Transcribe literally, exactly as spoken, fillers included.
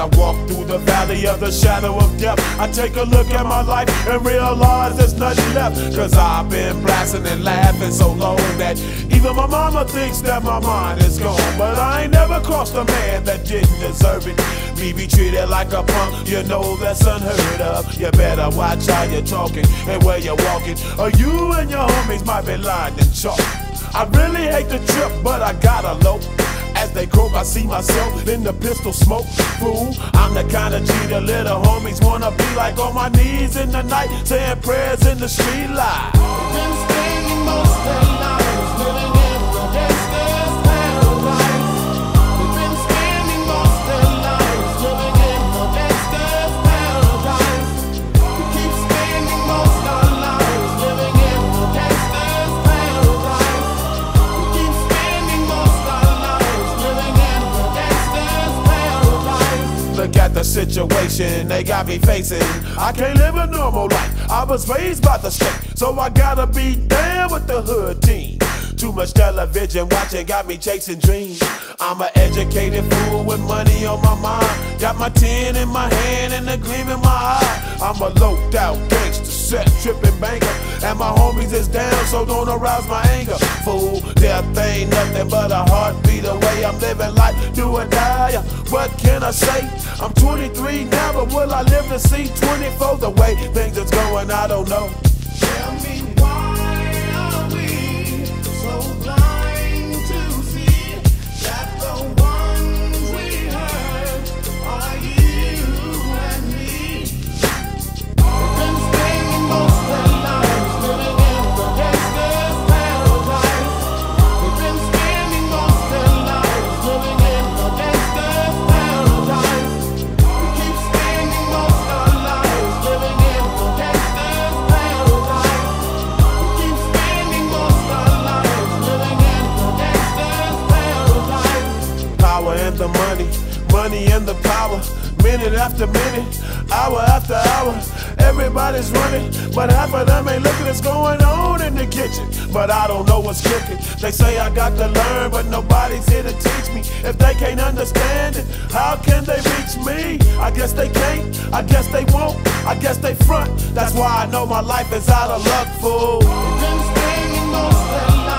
I walk through the valley of the shadow of death, I take a look at my life and realize there's nothing left. Cause I've been blasting and laughing so long that even my mama thinks that my mind is gone. But I ain't never crossed a man that didn't deserve it. Me be treated like a punk, you know that's unheard of. You better watch how you're talking and where you're walking, or you and your homies might be lined in chalk. I really hate the trip, but I gotta low. As they croak, I see myself in the pistol smoke. Fool, I'm the kind of G the little homies wanna be like, on my knees in the night, saying prayers in the street light. Been spending most of their lives living in the gangster's paradise. They've been spending most of their lives living in the gangster's paradise. We keep spending most of our lives living in the gangster's paradise. We keep spending most of our lives living in the gangster's paradise. Look at the situation they got me facing. I can't live a normal life. I was raised by the state, so I gotta be down with the hood team. Too much television watching got me chasing dreams. I'm an educated fool with money on my mind. Got my tin in my hand and a gleam in my eye. I'm a loped out gangster, set tripping banker, and my homies is down, so don't arouse my anger. Fool, death ain't nothing but a heartbeat away. I'm living life, do or die. What can I say? I'm twenty-three now, but will I live to see twenty-four? The way things is going, I don't know. Tell me, why are we so blind to see that the ones we hurt are you and me? We've been spending most of their lives living in the gangster's paradise. We've been spending most of their lives living in the gangster's paradise. We keep spending most of our lives living in the gangster's paradise. We keep spending most of our lives living in the gangster's paradise. Power and the money, money and the power. Minute after minute, hour after hour, everybody's running, but half of them ain't looking what's going on in the kitchen. But I don't know what's cooking. They say I got to learn, but nobody's here to teach me. If they can't understand it, how can they reach me? I guess they can't, I guess they won't, I guess they front. That's why I know my life is out of luck, fool. We've been spending most of their lives